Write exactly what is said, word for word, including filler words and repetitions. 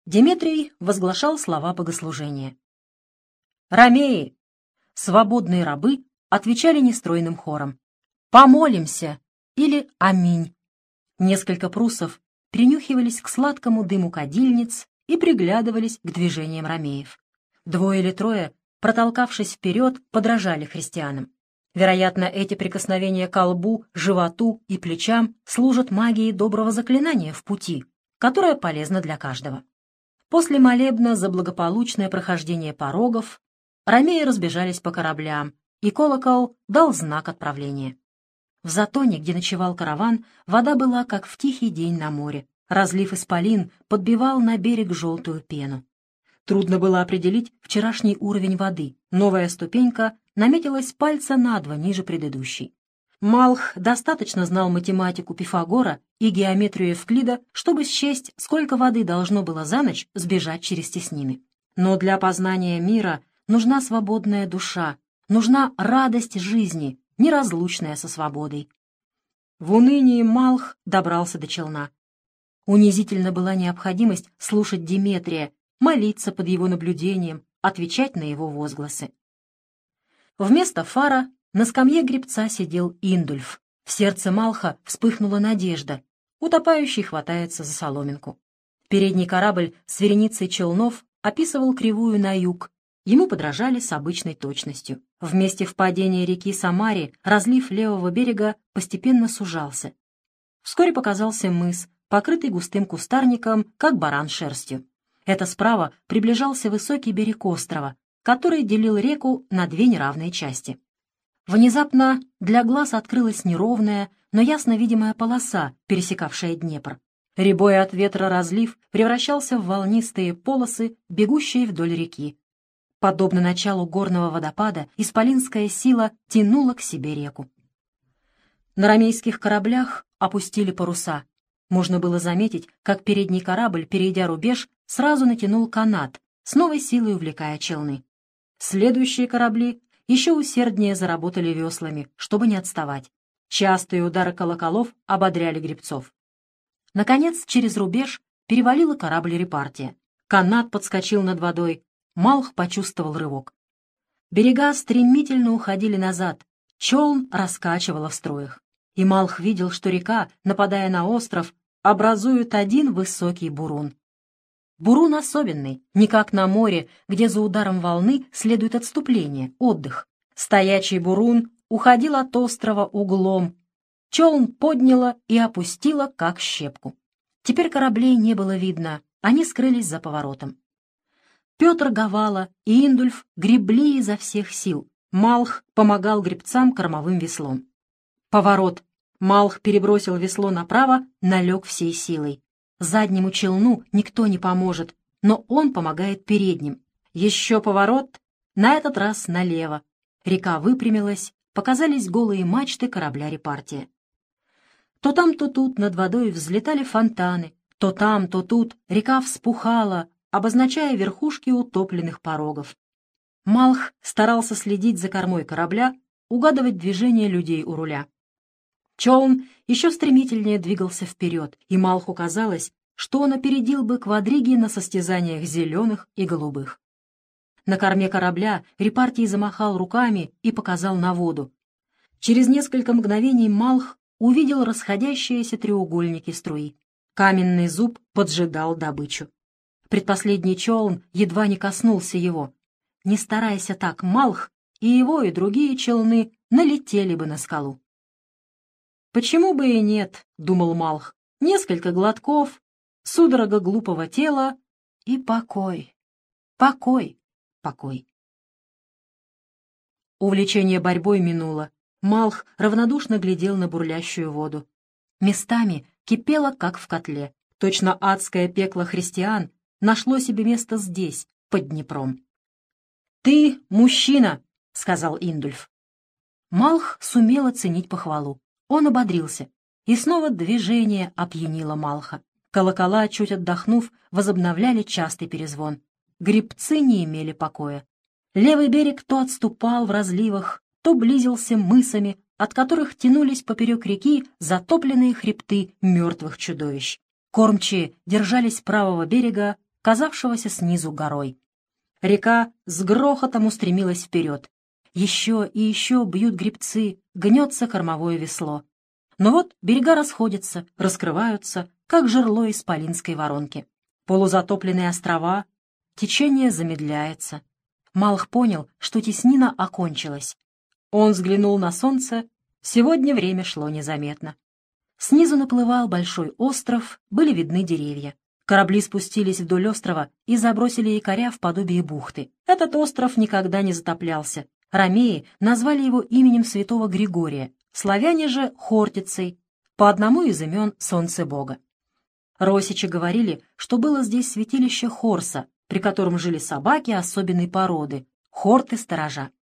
Деметрий возглашал слова богослужения. «Ромеи!» Свободные рабы отвечали нестройным хором. «Помолимся!» или «Аминь». Несколько пруссов принюхивались к сладкому дыму кадильниц и приглядывались к движениям ромеев. Двое или трое, протолкавшись вперед, подражали христианам. Вероятно, эти прикосновения к лбу, животу и плечам служат магией доброго заклинания в пути, которое полезно для каждого. После молебна за благополучное прохождение порогов ромеи разбежались по кораблям, и колокол дал знак отправления. В затоне, где ночевал караван, вода была, как в тихий день на море. Разлив исполин подбивал на берег желтую пену. Трудно было определить вчерашний уровень воды. Новая ступенька наметилась пальца на два ниже предыдущей. Малх достаточно знал математику Пифагора и геометрию Евклида, чтобы счесть, сколько воды должно было за ночь сбежать через теснины. Но для познания мира нужна свободная душа, нужна радость жизни, неразлучная со свободой. В унынии Малх добрался до челна. Унизительна была необходимость слушать Деметрия, молиться под его наблюдением, отвечать на его возгласы. Вместо фара на скамье гребца сидел Индульф. В сердце Малха вспыхнула надежда. Утопающий хватается за соломинку. Передний корабль с вереницей челнов описывал кривую на юг. Ему подражали с обычной точностью. В месте впадения реки Самари разлив левого берега постепенно сужался. Вскоре показался мыс, покрытый густым кустарником, как баран шерстью. Это справа приближался высокий берег острова, который делил реку на две неравные части. Внезапно для глаз открылась неровная, но ясно видимая полоса, пересекавшая Днепр. Рябой от ветра разлив превращался в волнистые полосы, бегущие вдоль реки. Подобно началу горного водопада, исполинская сила тянула к себе реку. На ромейских кораблях опустили паруса. Можно было заметить, как передний корабль, перейдя рубеж, сразу натянул канат, с новой силой увлекая челны. Следующие корабли еще усерднее заработали веслами, чтобы не отставать. Частые удары колоколов ободряли гребцов. Наконец, через рубеж перевалила корабль репартия. Канат подскочил над водой. Малх почувствовал рывок. Берега стремительно уходили назад. Челн раскачивало в строях. И Малх видел, что река, нападая на остров, образует один высокий бурун. Бурун особенный, не как на море, где за ударом волны следует отступление, отдых. Стоячий бурун уходил от острова углом. Челн подняло и опустило, как щепку. Теперь кораблей не было видно, они скрылись за поворотом. Петр Гавала и Индульф гребли изо всех сил. Малх помогал гребцам кормовым веслом. Поворот. Малх перебросил весло направо, налег всей силой. Заднему челну никто не поможет, но он помогает передним. Еще поворот, на этот раз налево. Река выпрямилась, показались голые мачты корабля репартия. То там, то тут над водой взлетали фонтаны, то там, то тут река вспухала, обозначая верхушки утопленных порогов. Малх старался следить за кормой корабля, угадывать движение людей у руля. Челн еще стремительнее двигался вперед, и Малху казалось, что он опередил бы квадриги на состязаниях зеленых и голубых. На корме корабля репартий замахал руками и показал на воду. Через несколько мгновений Малх увидел расходящиеся треугольники струи. Каменный зуб поджидал добычу. Предпоследний челн едва не коснулся его. Не старайся так, Малх, и его, и другие челны налетели бы на скалу. «Почему бы и нет?» — думал Малх. «Несколько глотков, судорога глупого тела и покой, покой, покой». Увлечение борьбой минуло. Малх равнодушно глядел на бурлящую воду. Местами кипело, как в котле. Точно адское пекло христиан нашло себе место здесь, под Днепром. «Ты мужчина!» — сказал Индульф. Малх сумел оценить похвалу. Он ободрился, и снова движение опьянило Малха. Колокола, чуть отдохнув, возобновляли частый перезвон. Гребцы не имели покоя. Левый берег то отступал в разливах, то близился мысами, от которых тянулись поперек реки затопленные хребты мертвых чудовищ. Кормчие держались правого берега, казавшегося снизу горой. Река с грохотом устремилась вперед. Еще и еще бьют гребцы, гнется кормовое весло. Но вот берега расходятся, раскрываются, как жерло исполинской воронки. Полузатопленные острова, течение замедляется. Малх понял, что теснина окончилась. Он взглянул на солнце, сегодня время шло незаметно. Снизу наплывал большой остров, были видны деревья. Корабли спустились вдоль острова и забросили якоря в подобие бухты. Этот остров никогда не затоплялся. Ромеи назвали его именем святого Григория, славяне же — Хортицей, по одному из имен солнцебога. Росичи говорили, что было здесь святилище Хорса, при котором жили собаки особенной породы — хорты-сторожа.